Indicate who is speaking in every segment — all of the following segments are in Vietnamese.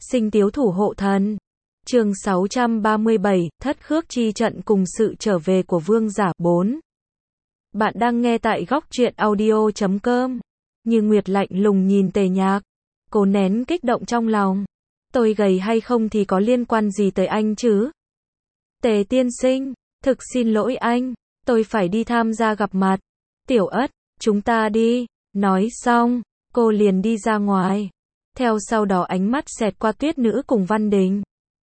Speaker 1: Sinh Tiếu Thủ Hộ Thần. Chương 637, Thất Khước Chi Trận cùng sự trở về của Vương Giả 4. Bạn đang nghe tại góc truyện audio.com. Như Nguyệt lạnh lùng nhìn Tề Nhạc. Cô nén kích động trong lòng. Tôi gầy hay không thì có liên quan gì tới anh chứ? Tề tiên sinh, thực xin lỗi anh, tôi phải đi tham gia gặp mặt. Tiểu Ất, chúng ta đi. Nói xong, cô liền đi ra ngoài. Theo sau đó ánh mắt xẹt qua Tuyết Nữ cùng Văn Đình.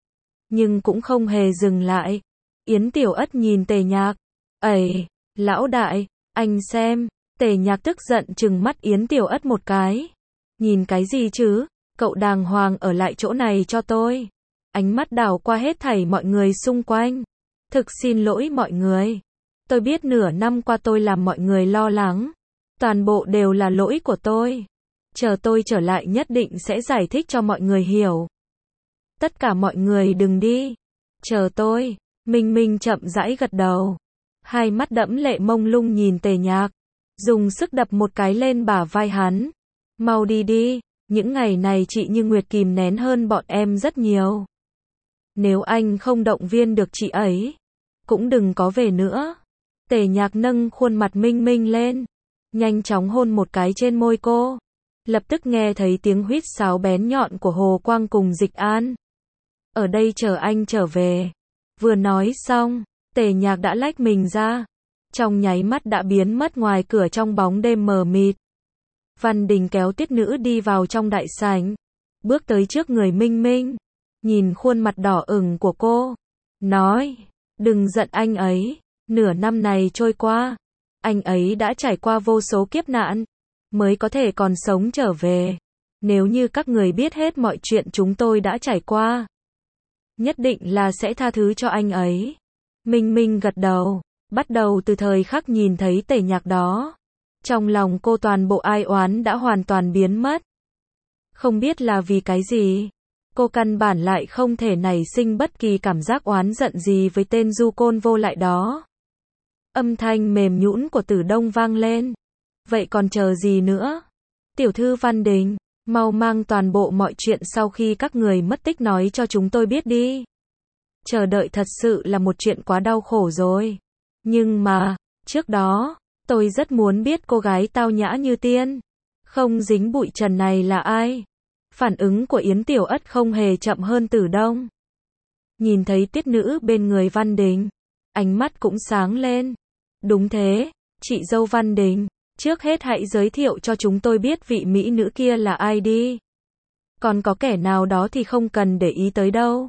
Speaker 1: Nhưng cũng không hề dừng lại. Yến Tiểu Ất nhìn Tề Nhạc. Ẩy, lão đại, anh xem. Tề Nhạc tức giận trừng mắt Yến Tiểu Ất một cái. Nhìn cái gì chứ? Cậu đàng hoàng ở lại chỗ này cho tôi. Ánh mắt đảo qua hết thảy mọi người xung quanh. Thực xin lỗi mọi người. Tôi biết nửa năm qua tôi làm mọi người lo lắng. Toàn bộ đều là lỗi của tôi. Chờ tôi trở lại nhất định sẽ giải thích cho mọi người hiểu. Tất cả mọi người đừng đi. Chờ tôi. Minh Minh chậm rãi gật đầu. Hai mắt đẫm lệ mông lung nhìn Tề Nhạc. Dùng sức đập một cái lên bả vai hắn. Mau đi đi. Những ngày này chị Như Nguyệt kìm nén hơn bọn em rất nhiều. Nếu anh không động viên được chị ấy, cũng đừng có về nữa. Tề Nhạc nâng khuôn mặt Minh Minh lên. Nhanh chóng hôn một cái trên môi cô. Lập tức nghe thấy tiếng huýt sáo bén nhọn của Hồ Quang cùng Dịch An. Ở đây chờ anh trở về. Vừa nói xong, Tề Nhạc đã lách mình ra. Trong nháy mắt đã biến mất ngoài cửa trong bóng đêm mờ mịt. Văn Đình kéo Tuyết Nữ đi vào trong đại sảnh. Bước tới trước người Minh Minh. Nhìn khuôn mặt đỏ ửng của cô. Nói, đừng giận anh ấy. Nửa năm này trôi qua. Anh ấy đã trải qua vô số kiếp nạn. Mới có thể còn sống trở về. Nếu như các người biết hết mọi chuyện chúng tôi đã trải qua. Nhất định là sẽ tha thứ cho anh ấy. Minh Minh gật đầu. Bắt đầu từ thời khắc nhìn thấy Tề Nhạc đó. Trong lòng cô toàn bộ ai oán đã hoàn toàn biến mất. Không biết là vì cái gì. Cô căn bản lại không thể nảy sinh bất kỳ cảm giác oán giận gì với tên du côn vô lại đó. Âm thanh mềm nhũn của Tử Đông vang lên. Vậy còn chờ gì nữa? Tiểu thư Văn Đình, mau mang toàn bộ mọi chuyện sau khi các người mất tích nói cho chúng tôi biết đi. Chờ đợi thật sự là một chuyện quá đau khổ rồi. Nhưng mà, trước đó, tôi rất muốn biết cô gái tao nhã như tiên, không dính bụi trần này là ai. Phản ứng của Yến Tiểu Ất không hề chậm hơn Tử Đông. Nhìn thấy Tuyết Nữ bên người Văn Đình, ánh mắt cũng sáng lên. Đúng thế, chị dâu Văn Đình, trước hết hãy giới thiệu cho chúng tôi biết vị mỹ nữ kia là ai đi. Còn có kẻ nào đó thì không cần để ý tới đâu.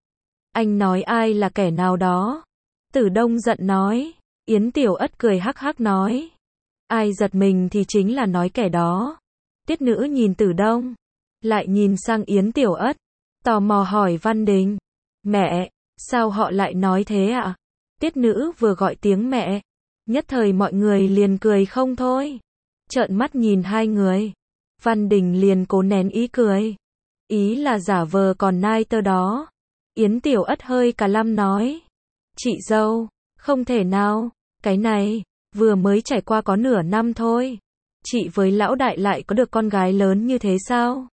Speaker 1: Anh nói ai là kẻ nào đó? Tử Đông giận nói. Yến Tiểu Ất cười hắc hắc nói. Ai giật mình thì chính là nói kẻ đó. Tuyết Nữ nhìn Tử Đông, lại nhìn sang Yến Tiểu Ất, tò mò hỏi Văn Đình. Mẹ, sao họ lại nói thế ạ? Tuyết Nữ vừa gọi tiếng mẹ, nhất thời mọi người liền cười không thôi. Trợn mắt nhìn hai người. Văn Đình liền cố nén ý cười. Ý là giả vờ còn nai tơ đó. Yến Tiểu Ất hơi cà lăm nói. Chị dâu, không thể nào, cái này, vừa mới trải qua có nửa năm thôi. Chị với lão đại lại có được con gái lớn như thế sao?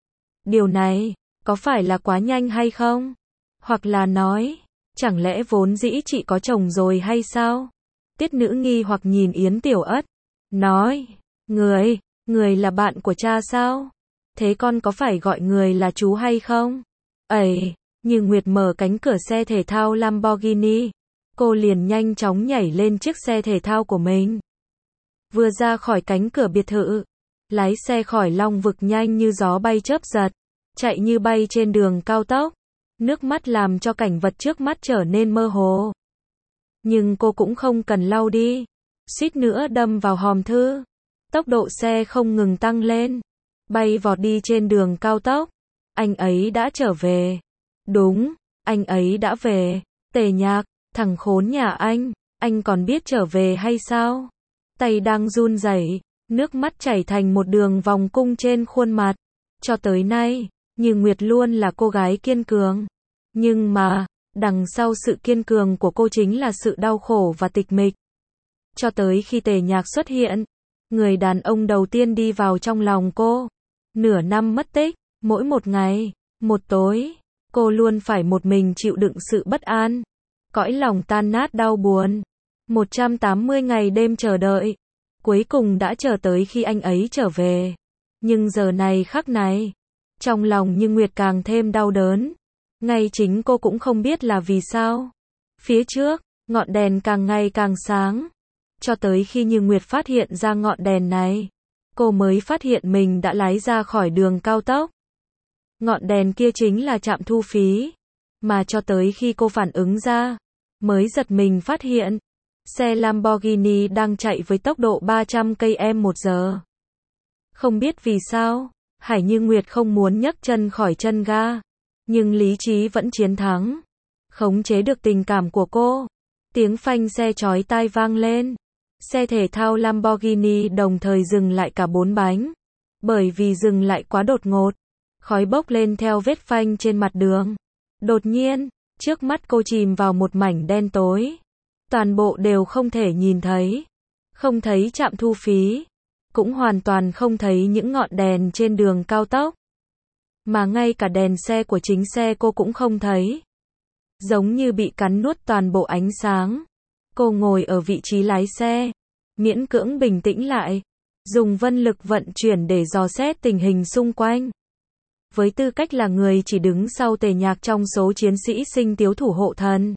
Speaker 1: Điều này, có phải là quá nhanh hay không? Hoặc là nói, chẳng lẽ vốn dĩ chị có chồng rồi hay sao? Tuyết Nữ nghi hoặc nhìn Yến Tiểu Ất. Nói, người là bạn của cha sao? Thế con có phải gọi người là chú hay không? Ẩy, Như Nguyệt mở cánh cửa xe thể thao Lamborghini. Cô liền nhanh chóng nhảy lên chiếc xe thể thao của mình. Vừa ra khỏi cánh cửa biệt thự, lái xe khỏi Long Vực nhanh như gió bay chớp giật, chạy như bay trên đường cao tốc. Nước mắt làm cho cảnh vật trước mắt trở nên mơ hồ. Nhưng cô cũng không cần lau đi. Suýt nữa đâm vào hòm thư. Tốc độ xe không ngừng tăng lên. Bay vọt đi trên đường cao tốc. Anh ấy đã trở về. Đúng, anh ấy đã về. Tề Nhạc, thằng khốn nhà anh còn biết trở về hay sao? Tay đang run rẩy, nước mắt chảy thành một đường vòng cung trên khuôn mặt. Cho tới nay, Như Nguyệt luôn là cô gái kiên cường. Nhưng mà, đằng sau sự kiên cường của cô chính là sự đau khổ và tịch mịch. Cho tới khi Tề Nhạc xuất hiện, người đàn ông đầu tiên đi vào trong lòng cô. Nửa năm mất tích, mỗi một ngày, Một tối, cô luôn phải một mình chịu đựng sự bất an, cõi lòng tan nát đau buồn. 180 ngày đêm chờ đợi, cuối cùng đã chờ tới khi anh ấy trở về. Nhưng giờ này khắc này, trong lòng Như Nguyệt càng thêm đau đớn. Ngay chính cô cũng không biết là vì sao. Phía trước, ngọn đèn càng ngày càng sáng. Cho tới khi Như Nguyệt phát hiện ra ngọn đèn này, cô mới phát hiện mình đã lái ra khỏi đường cao tốc. Ngọn đèn kia chính là trạm thu phí. Mà cho tới khi cô phản ứng ra, mới giật mình phát hiện, xe Lamborghini đang chạy với tốc độ 300 km/h. Không biết vì sao, Hải Như Nguyệt không muốn nhấc chân khỏi chân ga. Nhưng lý trí vẫn chiến thắng. Khống chế được tình cảm của cô. Tiếng phanh xe chói tai vang lên. Xe thể thao Lamborghini đồng thời dừng lại cả 4 bánh. Bởi vì dừng lại quá đột ngột. Khói bốc lên theo vết phanh trên mặt đường. Đột nhiên, trước mắt cô chìm vào một mảnh đen tối. Toàn bộ đều không thể nhìn thấy. Không thấy trạm thu phí. Cũng hoàn toàn không thấy những ngọn đèn trên đường cao tốc. Mà ngay cả đèn xe của chính xe cô cũng không thấy. Giống như bị cắn nuốt toàn bộ ánh sáng. Cô ngồi ở vị trí lái xe, miễn cưỡng bình tĩnh lại, dùng vân lực vận chuyển để dò xét tình hình xung quanh. Với tư cách là người chỉ đứng sau Tề Nhạc trong số chiến sĩ Sinh Tiếu thủ hộ thần.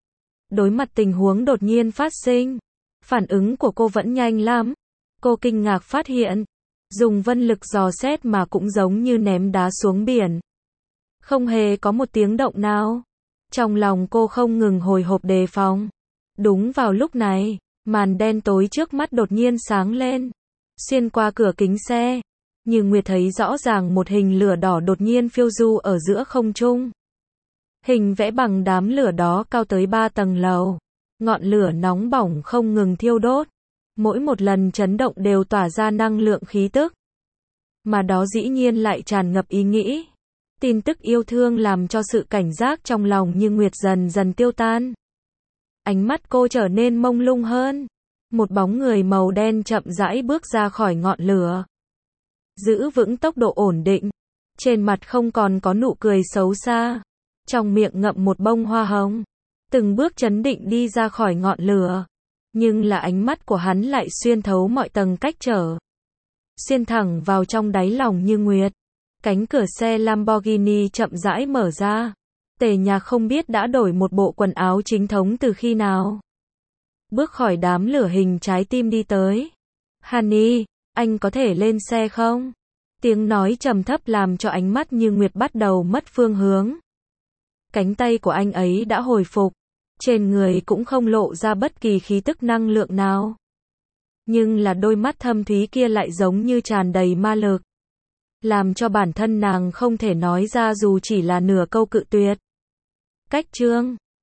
Speaker 1: Đối mặt tình huống đột nhiên phát sinh, phản ứng của cô vẫn nhanh lắm. Cô kinh ngạc phát hiện, dùng vân lực dò xét mà cũng giống như ném đá xuống biển. Không hề có một tiếng động nào. Trong lòng cô không ngừng hồi hộp đề phòng. Đúng vào lúc này, màn đen tối trước mắt đột nhiên sáng lên. Xuyên qua cửa kính xe, Như Nguyệt thấy rõ ràng một hình lửa đỏ đột nhiên phiêu du ở giữa không trung. Hình vẽ bằng đám lửa đó cao tới 3 tầng lầu. Ngọn lửa nóng bỏng không ngừng thiêu đốt. Mỗi một lần chấn động đều tỏa ra năng lượng khí tức. Mà đó dĩ nhiên lại tràn ngập ý nghĩ. Tin tức yêu thương làm cho sự cảnh giác trong lòng Như Nguyệt dần dần tiêu tan. Ánh mắt cô trở nên mông lung hơn. Một bóng người màu đen chậm rãi bước ra khỏi ngọn lửa. Giữ vững tốc độ ổn định. Trên mặt không còn có nụ cười xấu xa. Trong miệng ngậm một bông hoa hồng. Từng bước trấn định đi ra khỏi ngọn lửa. Nhưng là ánh mắt của hắn lại xuyên thấu mọi tầng cách trở. Xuyên thẳng vào trong đáy lòng Như Nguyệt. Cánh cửa xe Lamborghini chậm rãi mở ra. Tề Nhạc không biết đã đổi một bộ quần áo chính thống từ khi nào. Bước khỏi đám lửa hình trái tim đi tới. Honey, anh có thể lên xe không? Tiếng nói trầm thấp làm cho ánh mắt Như Nguyệt bắt đầu mất phương hướng. Cánh tay của anh ấy đã hồi phục. Trên người cũng không lộ ra bất kỳ khí tức năng lượng nào. Nhưng là đôi mắt thâm thúy kia lại giống như tràn đầy ma lực. Làm cho bản thân nàng không thể nói ra dù chỉ là nửa câu cự tuyệt. Cách chương